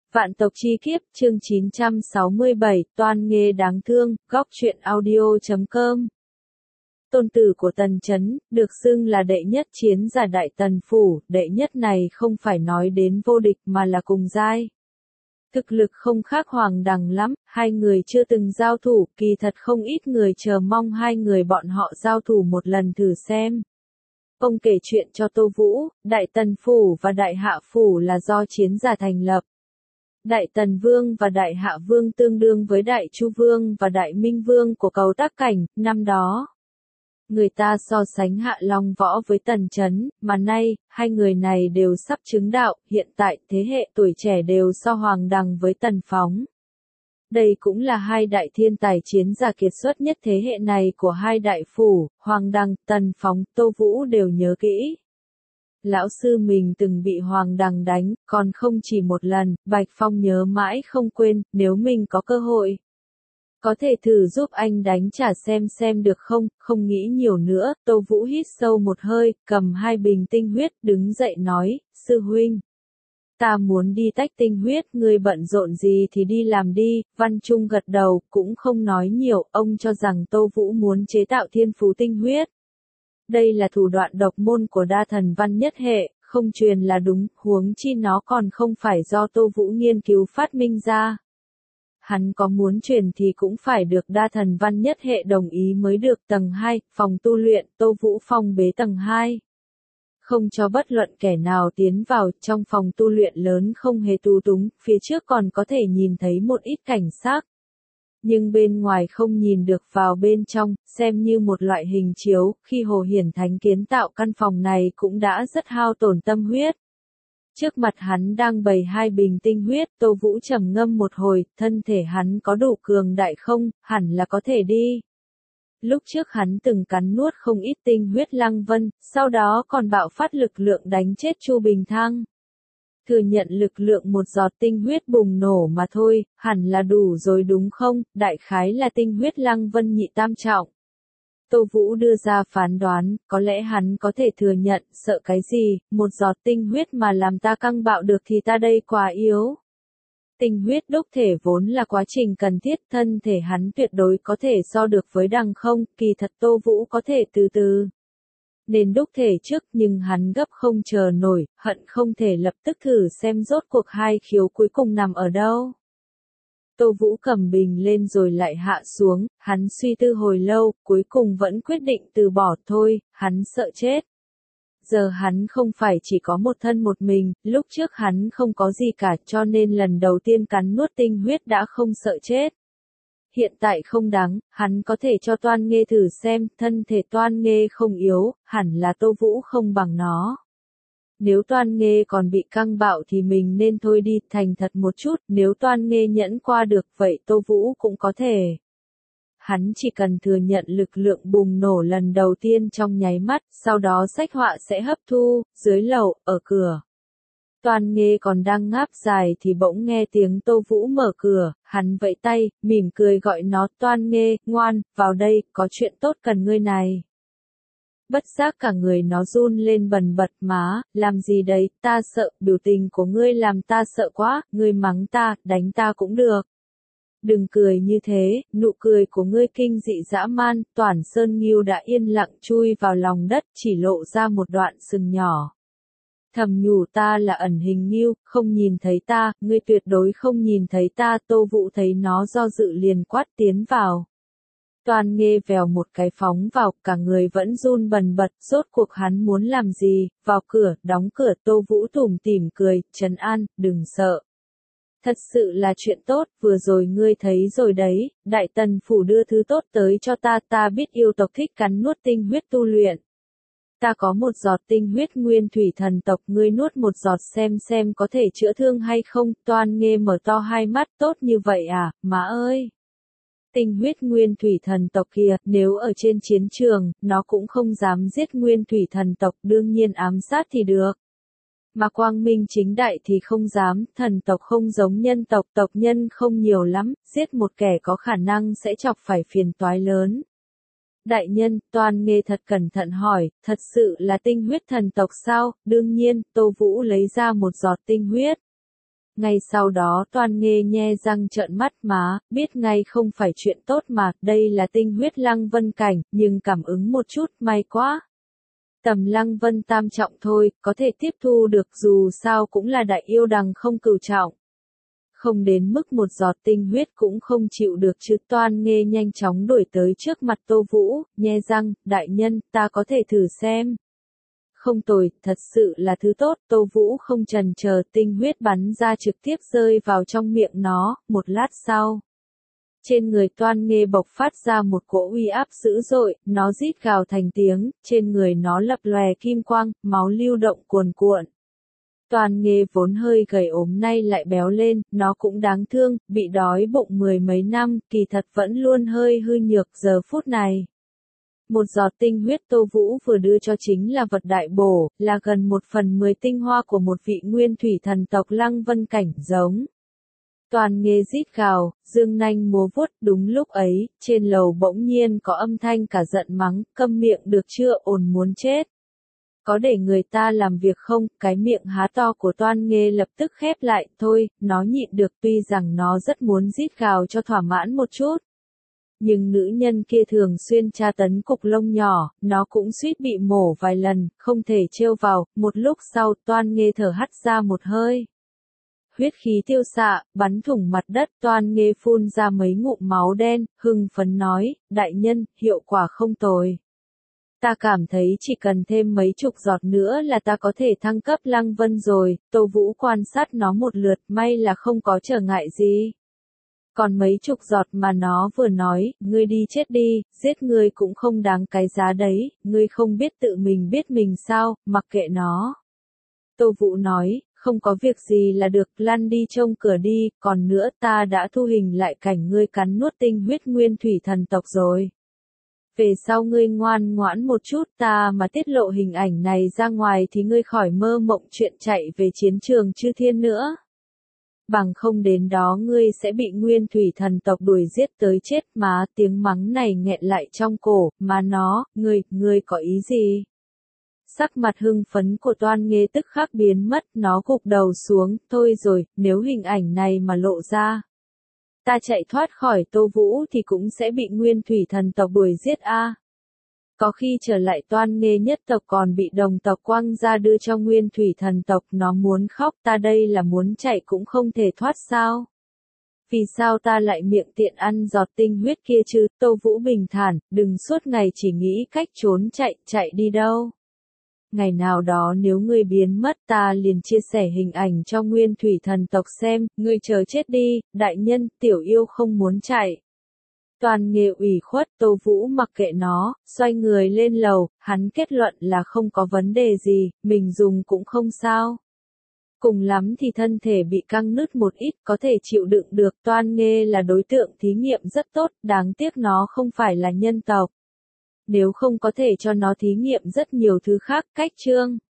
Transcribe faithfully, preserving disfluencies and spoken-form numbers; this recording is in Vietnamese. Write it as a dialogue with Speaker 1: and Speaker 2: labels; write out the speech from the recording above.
Speaker 1: Vạn tộc chi kiếp, chương chín trăm sáu mươi bảy, toan nghê đáng thương, góc truyện audio chấm com. Tôn tử của Tần Chấn, được xưng là đệ nhất chiến giả Đại Tần Phủ, đệ nhất này không phải nói đến vô địch mà là cùng giai. Thực lực không khác Hoàng Đằng lắm, hai người chưa từng giao thủ, kỳ thật không ít người chờ mong hai người bọn họ giao thủ một lần thử xem. Ông kể chuyện cho Tô Vũ, Đại Tần Phủ và Đại Hạ Phủ là do chiến giả thành lập. Đại Tần Vương và Đại Hạ Vương tương đương với Đại Chu Vương và Đại Minh Vương của Cầu Tác Cảnh, năm đó. Người ta so sánh Hạ Long Võ với Tần Chấn, mà nay, hai người này đều sắp chứng đạo, hiện tại thế hệ tuổi trẻ đều so Hoàng Đằng với Tần Phóng. Đây cũng là hai đại thiên tài chiến giả kiệt xuất nhất thế hệ này của hai đại phủ, Hoàng Đằng, Tần Phóng, Tô Vũ đều nhớ kỹ. Lão sư mình từng bị Hoàng Đằng đánh, còn không chỉ một lần, Bạch Phong nhớ mãi không quên, nếu mình có cơ hội. Có thể thử giúp anh đánh trả xem xem được không, không nghĩ nhiều nữa, Tô Vũ hít sâu một hơi, cầm hai bình tinh huyết, đứng dậy nói, sư huynh. Ta muốn đi tách tinh huyết, ngươi bận rộn gì thì đi làm đi, Văn Trung gật đầu, cũng không nói nhiều, ông cho rằng Tô Vũ muốn chế tạo thiên phú tinh huyết. Đây là thủ đoạn độc môn của đa thần văn nhất hệ, không truyền là đúng, huống chi nó còn không phải do Tô Vũ nghiên cứu phát minh ra. Hắn có muốn truyền thì cũng phải được đa thần văn nhất hệ đồng ý mới được. Tầng hai, phòng tu luyện, Tô Vũ phong bế tầng hai. Không cho bất luận kẻ nào tiến vào, trong phòng tu luyện lớn không hề tù túng, phía trước còn có thể nhìn thấy một ít cảnh sắc. Nhưng bên ngoài không nhìn được vào bên trong, xem như một loại hình chiếu, khi Hồ Hiển Thánh kiến tạo căn phòng này cũng đã rất hao tổn tâm huyết. Trước mặt hắn đang bày hai bình tinh huyết, Tô Vũ trầm ngâm một hồi, thân thể hắn có đủ cường đại không, hẳn là có thể đi. Lúc trước hắn từng cắn nuốt không ít tinh huyết Lăng Vân, sau đó còn bạo phát lực lượng đánh chết Chu Bình Thăng. Thừa nhận lực lượng một giọt tinh huyết bùng nổ mà thôi, hẳn là đủ rồi đúng không, đại khái là tinh huyết Lăng Vân nhị tam trọng. Tô Vũ đưa ra phán đoán, có lẽ hắn có thể thừa nhận, sợ cái gì, một giọt tinh huyết mà làm ta căng bạo được thì ta đây quá yếu. Tinh huyết đúc thể vốn là quá trình cần thiết, thân thể hắn tuyệt đối có thể so được với đằng không, kỳ thật Tô Vũ có thể từ từ. Nên đúc thể trước nhưng hắn gấp không chờ nổi, hận không thể lập tức thử xem rốt cuộc hai khiếu cuối cùng nằm ở đâu. Tô Vũ cầm bình lên rồi lại hạ xuống, hắn suy tư hồi lâu, cuối cùng vẫn quyết định từ bỏ thôi, hắn sợ chết. Giờ hắn không phải chỉ có một thân một mình, lúc trước hắn không có gì cả cho nên lần đầu tiên cắn nuốt tinh huyết đã không sợ chết. Hiện tại không đáng, hắn có thể cho Toan Nghê thử xem, thân thể Toan Nghê không yếu, hẳn là Tô Vũ không bằng nó. Nếu Toan Nghê còn bị căng bạo thì mình nên thôi đi, thành thật một chút, nếu Toan Nghê nhẫn qua được vậy Tô Vũ cũng có thể. Hắn chỉ cần thừa nhận lực lượng bùng nổ lần đầu tiên trong nháy mắt, sau đó sách họa sẽ hấp thu, dưới lầu, ở cửa. Toan Nghê còn đang ngáp dài thì bỗng nghe tiếng Tô Vũ mở cửa, hắn vẫy tay, mỉm cười gọi nó, Toan Nghê, ngoan, vào đây, có chuyện tốt cần ngươi này. Bất giác cả người nó run lên bần bật, má, làm gì đấy, ta sợ, biểu tình của ngươi làm ta sợ quá, ngươi mắng ta, đánh ta cũng được. Đừng cười như thế, nụ cười của ngươi kinh dị dã man, Toản Sơn Nghiêu đã yên lặng chui vào lòng đất, chỉ lộ ra một đoạn sừng nhỏ. Thầm nhủ ta là ẩn hình Nghiêu, không nhìn thấy ta, ngươi tuyệt đối không nhìn thấy ta, Tô Vũ thấy nó do dự liền quát tiến vào. Toan Nghê vèo một cái phóng vào, cả người vẫn run bần bật, rốt cuộc hắn muốn làm gì, vào cửa, đóng cửa, Tô Vũ tủm tỉm cười, trấn an, đừng sợ. Thật sự là chuyện tốt, vừa rồi ngươi thấy rồi đấy, Đại Tần Phủ đưa thứ tốt tới cho ta, ta biết yêu tộc thích cắn nuốt tinh huyết tu luyện. Ta có một giọt tinh huyết nguyên thủy thần tộc, ngươi nuốt một giọt xem xem có thể chữa thương hay không, Toan Nghê mở to hai mắt, tốt như vậy à, má ơi. Tinh huyết nguyên thủy thần tộc kia, nếu ở trên chiến trường, nó cũng không dám giết nguyên thủy thần tộc, đương nhiên ám sát thì được. Mà quang minh chính đại thì không dám, thần tộc không giống nhân tộc, tộc nhân không nhiều lắm, giết một kẻ có khả năng sẽ chọc phải phiền toái lớn. Đại nhân, Toan Nghê thật cẩn thận hỏi, thật sự là tinh huyết thần tộc sao, đương nhiên, Tô Vũ lấy ra một giọt tinh huyết. Ngay sau đó Toan Nghê nhe răng trợn mắt má, biết ngay không phải chuyện tốt mà, đây là tinh huyết Lăng Vân cảnh, nhưng cảm ứng một chút, may quá. Tầm Lăng Vân tam trọng thôi, có thể tiếp thu được, dù sao cũng là đại yêu đằng không cửu trọng. Không đến mức một giọt tinh huyết cũng không chịu được chứ. Toan Nghê nhanh chóng đuổi tới trước mặt Tô Vũ, nhe răng, đại nhân, ta có thể thử xem. Không tồi, thật sự là thứ tốt. Tô Vũ không chần chờ, tinh huyết bắn ra trực tiếp rơi vào trong miệng nó. Một lát sau, trên người Toan Nghê bộc phát ra một cỗ uy áp dữ dội, nó rít gào thành tiếng, trên người nó lập lòe kim quang, máu lưu động cuồn cuộn. Toan Nghê vốn hơi gầy ốm nay lại béo lên, nó cũng đáng thương, bị đói bụng mười mấy năm, kỳ thật vẫn luôn hơi hư nhược. Giờ phút này, một giọt tinh huyết Tô Vũ vừa đưa cho chính là vật đại bổ, là gần một phần mười tinh hoa của một vị nguyên thủy thần tộc Lăng Vân cảnh giống. Toan Nghê rít gào, dương nanh múa vuốt. Đúng lúc ấy, trên lầu bỗng nhiên có âm thanh cả giận mắng, câm miệng được chưa, ồn muốn chết. Có để người ta làm việc không? Cái miệng há to của Toan Nghê lập tức khép lại, thôi, nó nhịn được, tuy rằng nó rất muốn rít gào cho thỏa mãn một chút. Nhưng nữ nhân kia thường xuyên tra tấn cục lông nhỏ, nó cũng suýt bị mổ vài lần, không thể trêu vào. Một lúc sau, Toan Nghê thở hắt ra một hơi. Huyết khí tiêu xạ, bắn thủng mặt đất. Toan Nghê phun ra mấy ngụm máu đen, hưng phấn nói, đại nhân, hiệu quả không tồi. Ta cảm thấy chỉ cần thêm mấy chục giọt nữa là ta có thể thăng cấp Lăng Vân rồi. Tô Vũ quan sát nó một lượt, may là không có trở ngại gì. Còn mấy chục giọt mà nó vừa nói, ngươi đi chết đi, giết ngươi cũng không đáng cái giá đấy, ngươi không biết tự mình biết mình sao, mặc kệ nó. Tô Vũ nói, không có việc gì là được, lăn đi trông cửa đi, còn nữa ta đã thu hình lại cảnh ngươi cắn nuốt tinh huyết nguyên thủy thần tộc rồi. Về sau ngươi ngoan ngoãn một chút, ta mà tiết lộ hình ảnh này ra ngoài thì ngươi khỏi mơ mộng chuyện chạy về chiến trường chư thiên nữa. Bằng không đến đó ngươi sẽ bị nguyên thủy thần tộc đuổi giết tới chết. Má, tiếng mắng này nghẹn lại trong cổ, mà nó, ngươi, ngươi có ý gì? Sắc mặt hưng phấn của Toan Nghê tức khắc biến mất, nó gục đầu xuống, thôi rồi, nếu hình ảnh này mà lộ ra. Ta chạy thoát khỏi Tô Vũ thì cũng sẽ bị nguyên thủy thần tộc đuổi giết a. À. Có khi trở lại Toan Nghê nhất tộc còn bị đồng tộc quăng ra đưa cho nguyên thủy thần tộc, nó muốn khóc, ta đây là muốn chạy cũng không thể thoát sao. Vì sao ta lại miệng tiện ăn giọt tinh huyết kia chứ? Tô Vũ bình thản, đừng suốt ngày chỉ nghĩ cách trốn chạy, chạy đi đâu. Ngày nào đó nếu ngươi biến mất ta liền chia sẻ hình ảnh cho nguyên thủy thần tộc xem, ngươi chờ chết đi, đại nhân, tiểu yêu không muốn chạy. Toan Nghê ủy khuất. Tô Vũ mặc kệ nó, xoay người lên lầu, hắn kết luận là không có vấn đề gì, mình dùng cũng không sao. Cùng lắm thì thân thể bị căng nứt một ít, có thể chịu đựng được. Toan Nghê là đối tượng thí nghiệm rất tốt, đáng tiếc nó không phải là nhân tộc. Nếu không có thể cho nó thí nghiệm rất nhiều thứ khác. Cách chương